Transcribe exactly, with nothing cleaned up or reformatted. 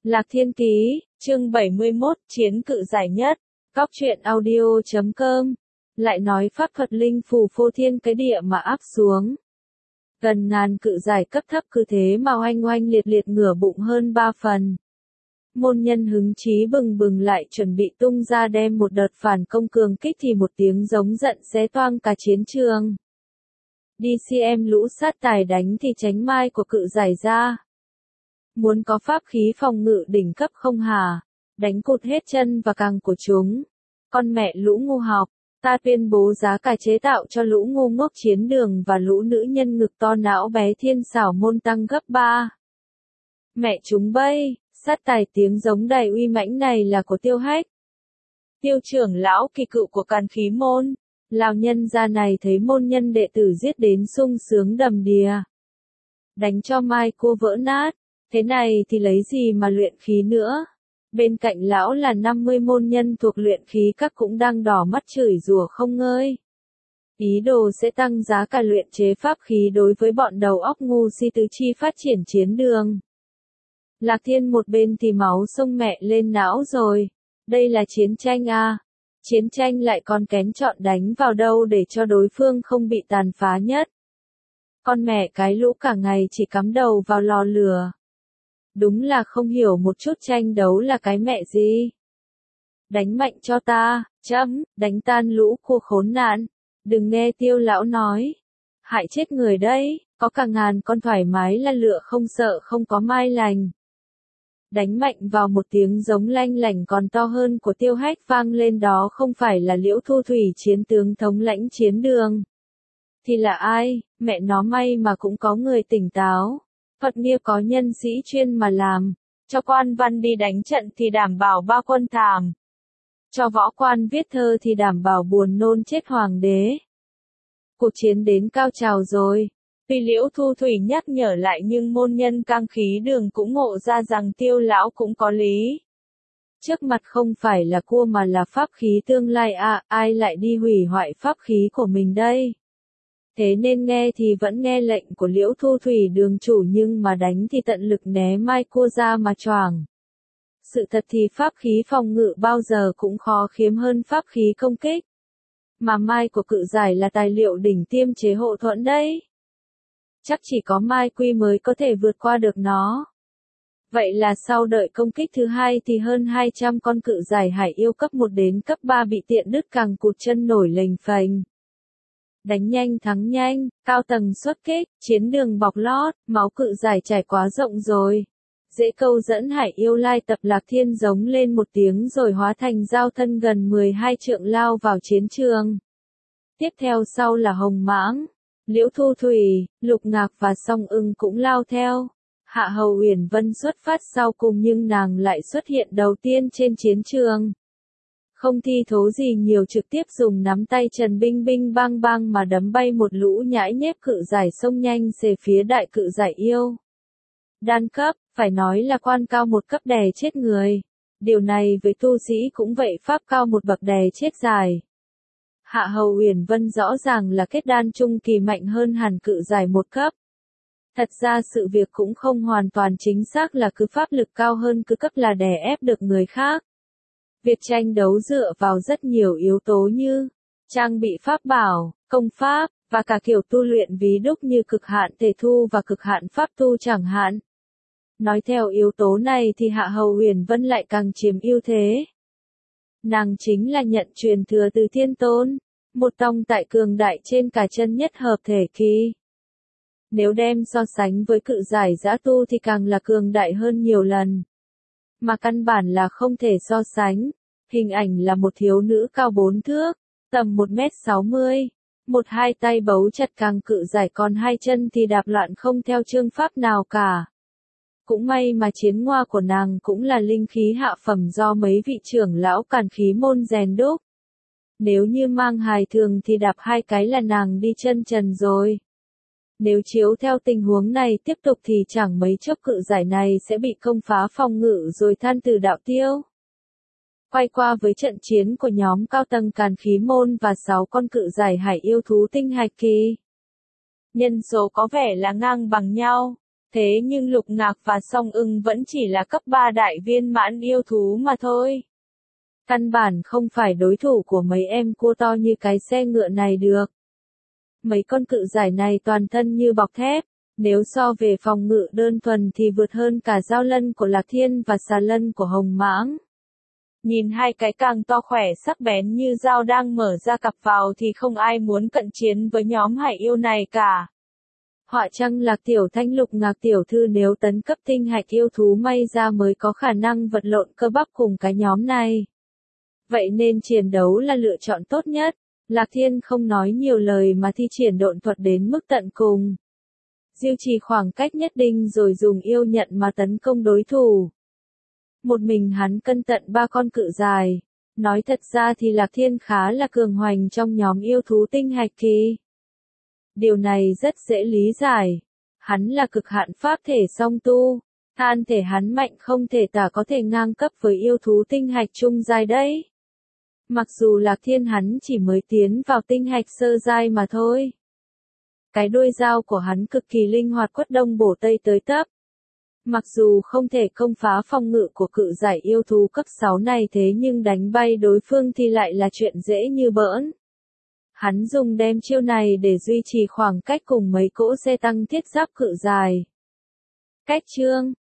Lạc Thiên Ký, chương bảy mươi mốt, chiến cự giải nhất, góc truyện audio chấm com, lại nói pháp thuật linh phù phô thiên cái địa mà áp xuống. Gần ngàn cự giải cấp thấp cứ thế mà oanh oanh liệt liệt ngửa bụng hơn ba phần. Môn nhân hứng chí bừng bừng lại chuẩn bị tung ra đem một đợt phản công cường kích thì một tiếng giống giận xé toang cả chiến trường. Đi xem lũ sát tài đánh thì tránh mai của cự giải ra. Muốn có pháp khí phòng ngự đỉnh cấp không hả? Đánh cụt hết chân và cẳng của chúng. Con mẹ lũ ngu học, ta tuyên bố giá cả chế tạo cho lũ ngu ngốc chiến đường và lũ nữ nhân ngực to não bé thiên xảo môn tăng gấp ba. Mẹ chúng bay, sát tài tiếng giống đầy uy mãnh này là của Tiêu Hách. Tiêu trưởng lão kỳ cựu của Càn Khí môn, lão nhân gia này thấy môn nhân đệ tử giết đến sung sướng đầm đìa. Đánh cho mai cô vỡ nát. Thế này thì lấy gì mà luyện khí nữa? Bên cạnh lão là năm mươi môn nhân thuộc luyện khí các cũng đang đỏ mắt chửi rủa không ngơi. Ý đồ sẽ tăng giá cả luyện chế pháp khí đối với bọn đầu óc ngu si tứ chi phát triển chiến đường. Lạc Thiên một bên thì máu sông mẹ lên não rồi. Đây là chiến tranh à? Chiến tranh lại còn kén chọn đánh vào đâu để cho đối phương không bị tàn phá nhất. Con mẹ cái lũ cả ngày chỉ cắm đầu vào lò lửa. Đúng là không hiểu một chút tranh đấu là cái mẹ gì. Đánh mạnh cho ta, chấm, đánh tan lũ cô khốn nạn. Đừng nghe Tiêu lão nói. Hại chết người đấy, có cả ngàn con thoải mái là lựa không sợ không có mai lành. Đánh mạnh vào một tiếng giống lanh lảnh còn to hơn của Tiêu Hách vang lên, đó không phải là Liễu Thu Thủy chiến tướng thống lãnh chiến đường. Thì là ai, mẹ nó may mà cũng có người tỉnh táo. Phật Nghia có nhân sĩ chuyên mà làm, cho quan văn đi đánh trận thì đảm bảo ba quân thảm. Cho võ quan viết thơ thì đảm bảo buồn nôn chết hoàng đế. Cuộc chiến đến cao trào rồi. Tuy Liễu Thu Thủy nhắc nhở lại nhưng môn nhân Cang Khí đường cũng ngộ ra rằng Tiêu lão cũng có lý. Trước mặt không phải là cua mà là pháp khí tương lai à, ai lại đi hủy hoại pháp khí của mình đây? Thế nên nghe thì vẫn nghe lệnh của Liễu Thu Thủy đường chủ nhưng mà đánh thì tận lực né mai cua ra mà choàng. Sự thật thì pháp khí phòng ngự bao giờ cũng khó khiếm hơn pháp khí công kích. Mà mai của cự giải là tài liệu đỉnh tiêm chế hộ thuẫn đấy. Chắc chỉ có mai quy mới có thể vượt qua được nó. Vậy là sau đợi công kích thứ hai thì hơn hai trăm con cự giải hải yêu cấp một đến cấp ba bị tiện đứt cẳng cụt chân nổi lềnh phềnh. Đánh nhanh thắng nhanh, cao tầng xuất kích, chiến đường bọc lót, máu cự giải trải quá rộng rồi. Dễ câu dẫn hải yêu lai tập. Lạc Thiên giống lên một tiếng rồi hóa thành dao thân gần mười hai trượng lao vào chiến trường. Tiếp theo sau là Hồng Mãng, Liễu Thu Thủy, Lục Ngạc và Song Ưng cũng lao theo. Hạ Hầu Uyển Vân xuất phát sau cùng nhưng nàng lại xuất hiện đầu tiên trên chiến trường. Không thi thố gì nhiều, trực tiếp dùng nắm tay Trần Binh Binh bang bang mà đấm bay một lũ nhãi nhép cự giải xông nhanh về phía đại cự giải yêu. Đan cấp, phải nói là quan cao một cấp đè chết người. Điều này với tu sĩ cũng vậy, pháp cao một bậc đè chết giải. Hạ Hầu Uyển Vân rõ ràng là kết đan trung kỳ mạnh hơn hẳn cự giải một cấp. Thật ra sự việc cũng không hoàn toàn chính xác là cứ pháp lực cao hơn cứ cấp là đè ép được người khác. Việc tranh đấu dựa vào rất nhiều yếu tố như trang bị pháp bảo, công pháp, và cả kiểu tu luyện ví đúc như cực hạn thể thu và cực hạn pháp tu chẳng hạn. Nói theo yếu tố này thì Hạ Hầu Uyển Vân lại càng chiếm ưu thế. Nàng chính là nhận truyền thừa từ Thiên Tôn, một tông tại cường đại trên cả chân nhất hợp thể kỳ. Nếu đem so sánh với cự giải dã tu thì càng là cường đại hơn nhiều lần. Mà căn bản là không thể so sánh. Hình ảnh là một thiếu nữ cao bốn thước, tầm một mét sáu mươi, một hai tay bấu chặt càng cự giải còn hai chân thì đạp loạn không theo chương pháp nào cả. Cũng may mà chiến ngoa của nàng cũng là linh khí hạ phẩm do mấy vị trưởng lão Càn Khí môn rèn đúc. Nếu như mang hài thường thì đạp hai cái là nàng đi chân trần rồi. Nếu chiếu theo tình huống này tiếp tục thì chẳng mấy chốc cự giải này sẽ bị công phá phòng ngự rồi than từ đạo tiêu. Quay qua với trận chiến của nhóm cao tầng Càn Khí môn và sáu con cự giải hải yêu thú tinh hạch kỳ. Nhân số có vẻ là ngang bằng nhau. Thế nhưng Lục Ngạc và Song Ưng vẫn chỉ là cấp ba đại viên mãn yêu thú mà thôi. Căn bản không phải đối thủ của mấy em cua to như cái xe ngựa này được. Mấy con cự giải này toàn thân như bọc thép, nếu so về phòng ngự đơn thuần thì vượt hơn cả Dao Lân của Lạc Thiên và Xà Lân của Hồng Mãng. Nhìn hai cái càng to khỏe sắc bén như dao đang mở ra cặp vào thì không ai muốn cận chiến với nhóm hải yêu này cả. Họa chăng Lạc Tiểu Thanh Lục Ngạc tiểu thư nếu tấn cấp tinh hạch yêu thú may ra mới có khả năng vật lộn cơ bắp cùng cái nhóm này. Vậy nên chiến đấu là lựa chọn tốt nhất. Lạc Thiên không nói nhiều lời mà thi triển độn thuật đến mức tận cùng. Duy trì khoảng cách nhất định rồi dùng yêu nhận mà tấn công đối thủ. Một mình hắn cân tận ba con cự dài. Nói thật ra thì Lạc Thiên khá là cường hoành trong nhóm yêu thú tinh hạch kỳ. Điều này rất dễ lý giải. Hắn là cực hạn pháp thể song tu. Than thể hắn mạnh không thể tả có thể ngang cấp với yêu thú tinh hạch trung giai đấy. Mặc dù Lạc Thiên hắn chỉ mới tiến vào tinh hạch sơ giai mà thôi. Cái đuôi dao của hắn cực kỳ linh hoạt quất đông bổ tây tới tấp. Mặc dù không thể công phá phòng ngự của cự giải yêu thú cấp sáu này thế nhưng đánh bay đối phương thì lại là chuyện dễ như bỡn. Hắn dùng đem chiêu này để duy trì khoảng cách cùng mấy cỗ xe tăng thiết giáp cự dài. Cách chương